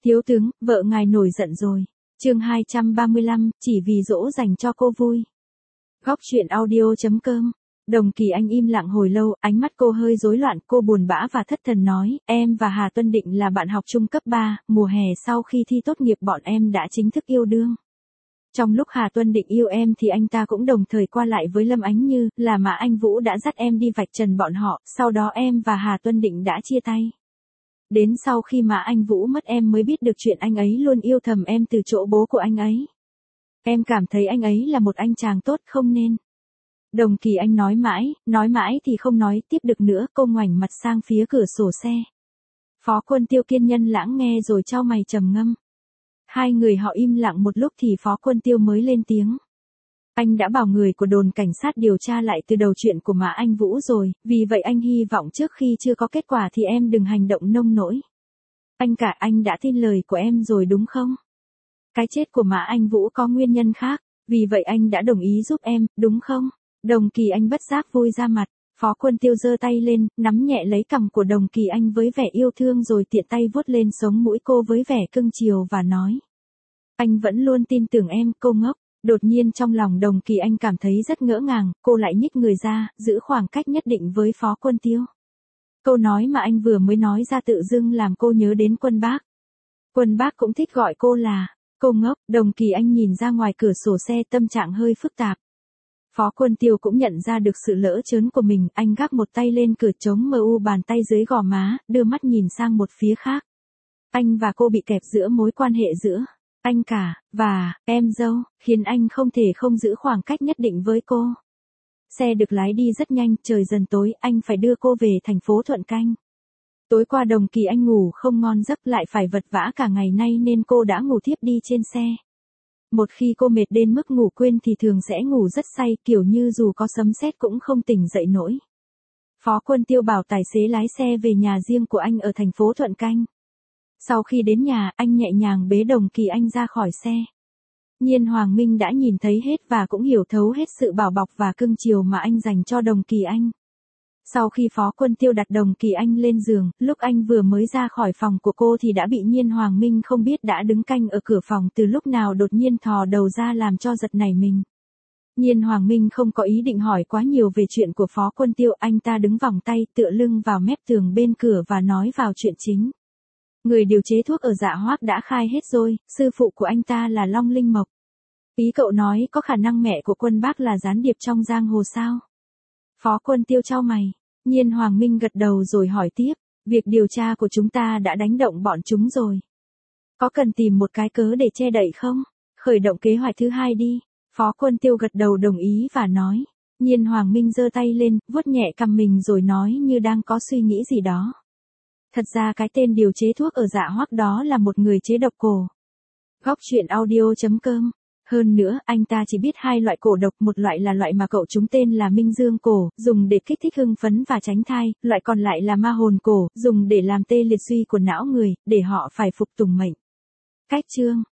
Thiếu tướng, vợ ngài nổi giận rồi. Chương 235, chỉ vì dỗ dành cho cô vui. Góc truyện audio.com. Đồng Kỳ Anh im lặng hồi lâu, ánh mắt cô hơi rối loạn, cô buồn bã và thất thần nói, em và Hà Tuân Định là bạn học chung cấp 3, mùa hè sau khi thi tốt nghiệp bọn em đã chính thức yêu đương. Trong lúc Hà Tuân Định yêu em thì anh ta cũng đồng thời qua lại với Lâm Ánh Như, là Mã Anh Vũ đã dắt em đi vạch trần bọn họ, sau đó em và Hà Tuân Định đã chia tay. Đến sau khi Mã Anh Vũ mất em mới biết được chuyện anh ấy luôn yêu thầm em từ chỗ bố của anh ấy. Em cảm thấy anh ấy là một anh chàng tốt không nên. Đồng Kỳ Anh nói mãi thì không nói tiếp được nữa, cô ngoảnh mặt sang phía cửa sổ xe. Phó Quân Tiêu kiên nhẫn lắng nghe rồi chau mày trầm ngâm. Hai người họ im lặng một lúc thì Phó Quân Tiêu mới lên tiếng. Anh đã bảo người của đồn cảnh sát điều tra lại từ đầu chuyện của Mã Anh Vũ rồi, vì vậy anh hy vọng trước khi chưa có kết quả thì em đừng hành động nông nổi. Anh đã tin lời của em rồi đúng không? Cái chết của Mã Anh Vũ có nguyên nhân khác, vì vậy anh đã đồng ý giúp em, đúng không? Đồng Kỳ Anh bất giác vui ra mặt, Phó Quân Tiêu giơ tay lên, nắm nhẹ lấy cằm của Đồng Kỳ Anh với vẻ yêu thương rồi tiện tay vuốt lên sống mũi cô với vẻ cưng chiều và nói. Anh vẫn luôn tin tưởng em, cô ngốc. Đột nhiên trong lòng Đồng Kỳ Anh cảm thấy rất ngỡ ngàng, cô lại nhích người ra, giữ khoảng cách nhất định với Phó Quân Tiêu. Câu nói mà anh vừa mới nói ra tự dưng làm cô nhớ đến Quân Bác. Quân Bác cũng thích gọi cô là cô ngốc. Đồng Kỳ Anh nhìn ra ngoài cửa sổ xe, tâm trạng hơi phức tạp. Phó Quân Tiêu cũng nhận ra được sự lỡ chớn của mình, anh gác một tay lên cửa chống mu bàn tay dưới gò má, đưa mắt nhìn sang một phía khác. Anh và cô bị kẹp giữa mối quan hệ giữa anh cả và em dâu, khiến anh không thể không giữ khoảng cách nhất định với cô. Xe được lái đi rất nhanh, trời dần tối, anh phải đưa cô về thành phố Thuận Canh. Tối qua Đồng Kỳ Anh ngủ không ngon giấc, lại phải vật vã cả ngày nay nên cô đã ngủ thiếp đi trên xe. Một khi cô mệt đến mức ngủ quên thì thường sẽ ngủ rất say, kiểu như dù có sấm sét cũng không tỉnh dậy nổi. Phó Quân Tiêu bảo tài xế lái xe về nhà riêng của anh ở thành phố Thuận Canh. Sau khi đến nhà, anh nhẹ nhàng bế Đồng Kỳ Anh ra khỏi xe. Nhiên Hoàng Minh đã nhìn thấy hết và cũng hiểu thấu hết sự bảo bọc và cưng chiều mà anh dành cho Đồng Kỳ Anh. Sau khi Phó Quân Tiêu đặt Đồng Kỳ Anh lên giường, lúc anh vừa mới ra khỏi phòng của cô thì đã bị Nhiên Hoàng Minh không biết đã đứng canh ở cửa phòng từ lúc nào đột nhiên thò đầu ra làm cho giật nảy mình. Nhiên Hoàng Minh không có ý định hỏi quá nhiều về chuyện của Phó Quân Tiêu, anh ta đứng vòng tay tựa lưng vào mép tường bên cửa và nói vào chuyện chính. Người điều chế thuốc ở Dạ Hoác đã khai hết rồi, sư phụ của anh ta là Long Linh Mộc. Ý cậu nói có khả năng mẹ của Quân Bác là gián điệp trong giang hồ sao? Phó Quân Tiêu chau mày. Nhiên Hoàng Minh gật đầu rồi hỏi tiếp, việc điều tra của chúng ta đã đánh động bọn chúng rồi. Có cần tìm một cái cớ để che đậy không? Khởi động kế hoạch thứ 2 đi. Phó Quân Tiêu gật đầu đồng ý và nói. Nhiên Hoàng Minh giơ tay lên, vuốt nhẹ cằm mình rồi nói như đang có suy nghĩ gì đó. Thật ra cái tên điều chế thuốc ở Dạ Hoác đó là một người chế độc cổ. Góc truyện audio.com. Hơn nữa, anh ta chỉ biết 2 loại cổ độc, một loại là loại mà cậu chúng tên là Minh Dương cổ, dùng để kích thích hưng phấn và tránh thai, loại còn lại là Ma Hồn cổ, dùng để làm tê liệt suy của não người, để họ phải phục tùng mệnh. Cách chương